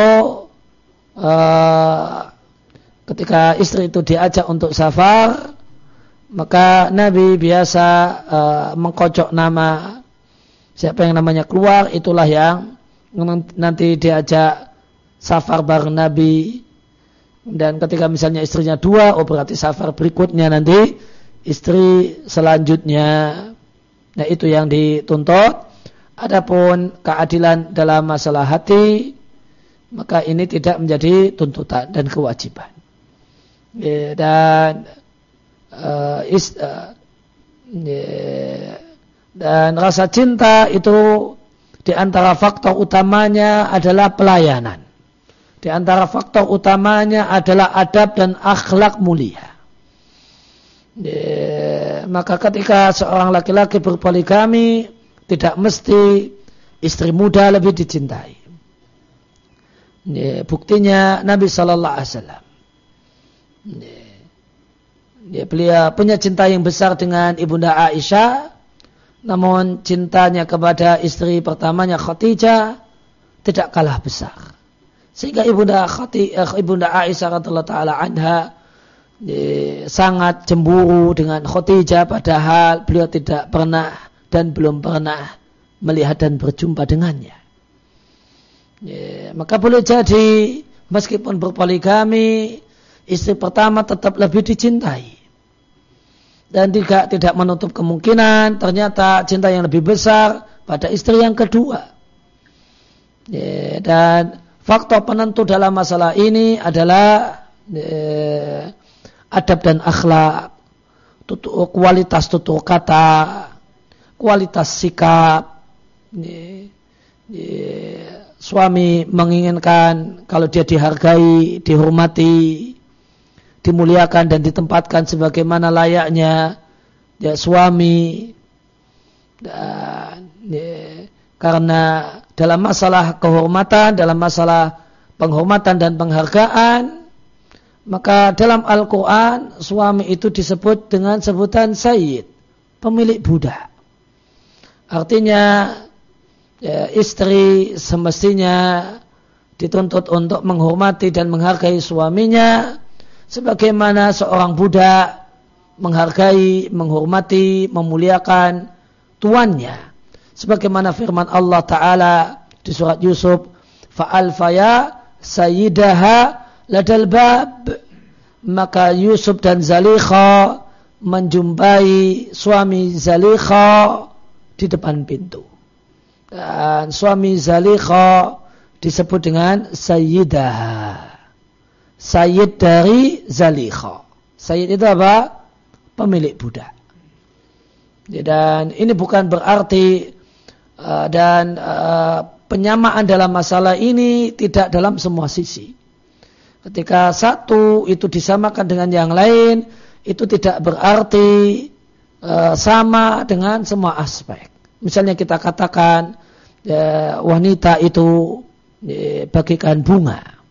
[SPEAKER 1] uh, ketika istri itu diajak untuk safar, maka Nabi biasa uh, mengkocok nama siapa yang namanya keluar, itulah yang nanti diajak safar bareng Nabi. Dan ketika misalnya istrinya dua, oh berarti safar berikutnya nanti istri selanjutnya. Nah itu yang dituntut. Adapun keadilan dalam masalah hati, maka ini tidak menjadi tuntutan dan kewajiban. Ya, dan uh, is, uh, ya, dan rasa cinta itu di antara faktor utamanya adalah pelayanan. Di antara faktor utamanya adalah adab dan akhlak mulia. Ya, maka ketika seorang laki-laki berpoligami, tidak mesti istri muda lebih dicintai. Ya, buktinya Nabi Sallallahu Alaihi Wasallam. Ya, ya, beliau punya cinta yang besar dengan Ibunda Aisyah. Namun cintanya kepada istri pertamanya Khadijah tidak kalah besar. Sehingga Ibunda Khadijah, Ibunda Aisyah radhiyallahu taala anha eh, sangat cemburu dengan Khadijah, padahal beliau tidak pernah dan belum pernah melihat dan berjumpa dengannya. Eh, maka boleh jadi meskipun berpoligami, istri pertama tetap lebih dicintai. Dan tidak tidak menutup kemungkinan ternyata cinta yang lebih besar pada istri yang kedua. Ya, dan faktor penentu dalam masalah ini adalah ya, adab dan akhlak, tutur, kualitas tutur kata, kualitas sikap. Ya, ya, suami menginginkan kalau dia dihargai, dihormati, dimuliakan dan ditempatkan sebagaimana layaknya ya, suami. Dan ya, karena dalam masalah kehormatan, dalam masalah penghormatan dan penghargaan, maka dalam Al-Quran suami itu disebut dengan sebutan sayyid, pemilik budak. Artinya ya, istri semestinya dituntut untuk menghormati dan menghargai suaminya sebagaimana seorang budak menghargai, menghormati, memuliakan tuannya. Sebagaimana firman Allah Ta'ala di surat Yusuf, fa'alfaya sayyidaha ladal bab. Maka Yusuf dan Zalikha menjumpai suami Zalikha di depan pintu. Dan suami Zalikha disebut dengan sayyidaha. Sayyid dari Zalikha. Sayyid itu apa? Pemilik budak. Dan ini bukan berarti uh, dan uh, penyamaan dalam masalah ini tidak dalam semua sisi. Ketika satu itu disamakan dengan yang lain, itu tidak berarti uh, sama dengan semua aspek. Misalnya kita katakan uh, wanita itu uh, bagikan bunga.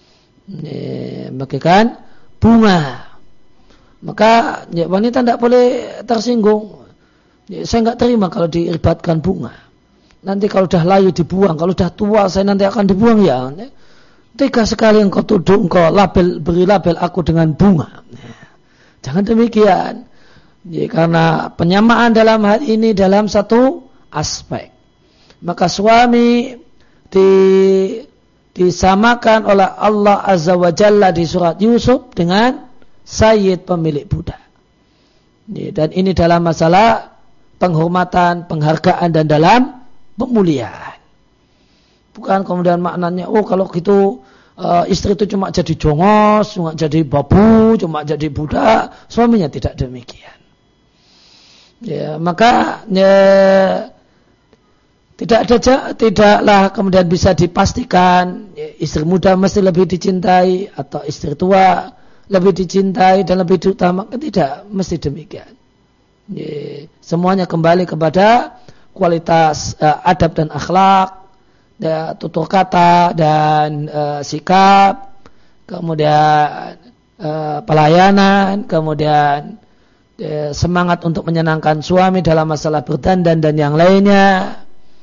[SPEAKER 1] Bagikan bunga, maka ya, wanita tidak boleh tersinggung. Ya, saya nggak terima kalau diribatkan bunga. Nanti kalau dah layu dibuang, kalau dah tua saya nanti akan dibuang ya. Tega sekali engkau tuduh, engkau label, beri label aku dengan bunga. Ya, jangan demikian. Ya, karena penyamaan dalam hal ini dalam satu aspek. Maka suami di disamakan oleh Allah Azza wa Jalla di surat Yusuf dengan sayyid, pemilik budak. Dan ini dalam masalah penghormatan, penghargaan dan dalam pemuliaan. Bukan kemudian maknanya, oh kalau gitu uh, istri itu cuma jadi jongos, cuma jadi babu, cuma jadi budak. Suaminya tidak demikian. Ya, maka ya, Tidak ada, tidaklah kemudian bisa dipastikan istri muda mesti lebih dicintai atau istri tua lebih dicintai dan lebih diutamakan. Tidak mesti demikian. Semuanya kembali kepada kualitas uh, adab dan akhlak, ya, tutur kata dan uh, sikap, kemudian uh, pelayanan, kemudian uh, semangat untuk menyenangkan suami dalam masalah berdandan dan yang lainnya.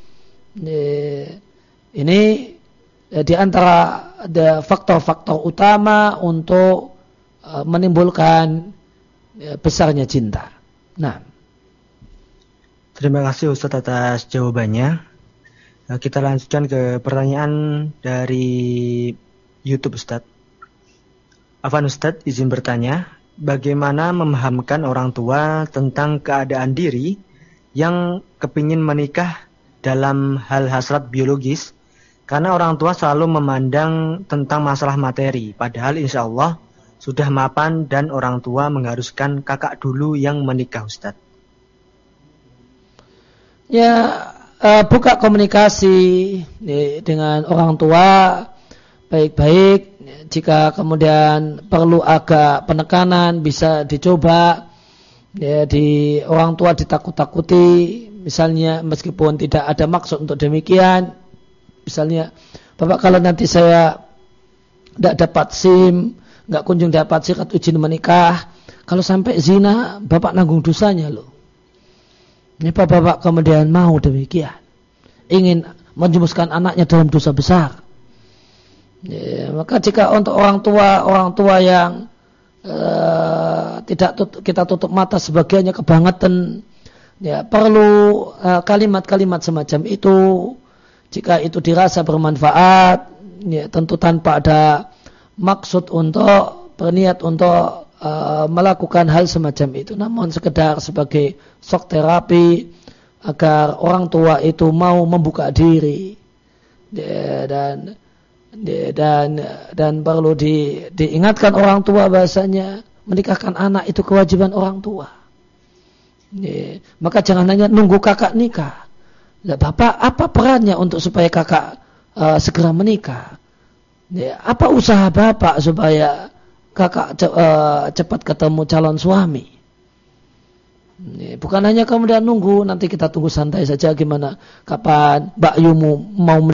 [SPEAKER 1] Ini di antara faktor-faktor utama untuk menimbulkan besarnya cinta. Nah,
[SPEAKER 2] terima kasih Ustaz atas jawabannya. Kita lanjutkan ke pertanyaan dari YouTube Ustaz. Afan Ustaz izin bertanya, bagaimana memahamkan orang tua tentang keadaan diri yang kepingin menikah dalam hal hasrat biologis, karena orang tua selalu memandang tentang masalah materi, padahal insya Allah sudah mapan dan orang tua mengharuskan kakak dulu yang menikah Ustaz.
[SPEAKER 1] Ya, uh, buka komunikasi ya, dengan orang tua baik-baik. Jika kemudian perlu agak penekanan bisa dicoba. Ya, di orang tua ditakut-takuti. Misalnya meskipun tidak ada maksud untuk demikian, misalnya Bapak kalau nanti saya tidak dapat SIM, nggak kunjung dapat surat izin menikah, kalau sampai zina Bapak nanggung dosanya loh. Ini Bapak kemudian mau demikian, ingin menjumuskan anaknya dalam dosa besar. Ya, maka jika untuk orang tua orang tua yang uh, tidak tut, kita tutup mata sebagiannya kebangetan. Ya, perlu uh, kalimat-kalimat semacam itu. Jika itu dirasa bermanfaat, ya, tentu tanpa ada maksud untuk berniat untuk uh, melakukan hal semacam itu, namun sekedar sebagai shock terapi agar orang tua itu mau membuka diri, ya, dan ya, dan dan perlu di, diingatkan orang tua bahasanya menikahkan anak itu kewajiban orang tua. Ya, maka jangan hanya nunggu kakak nikah. Lah, bapak apa perannya untuk supaya kakak uh, segera menikah? Ya, apa usaha bapak supaya kakak ce- uh, cepat ketemu calon suami? Ya, bukan hanya kemudian nunggu, nanti kita tunggu santai saja gimana kapan Mbak Yumu mau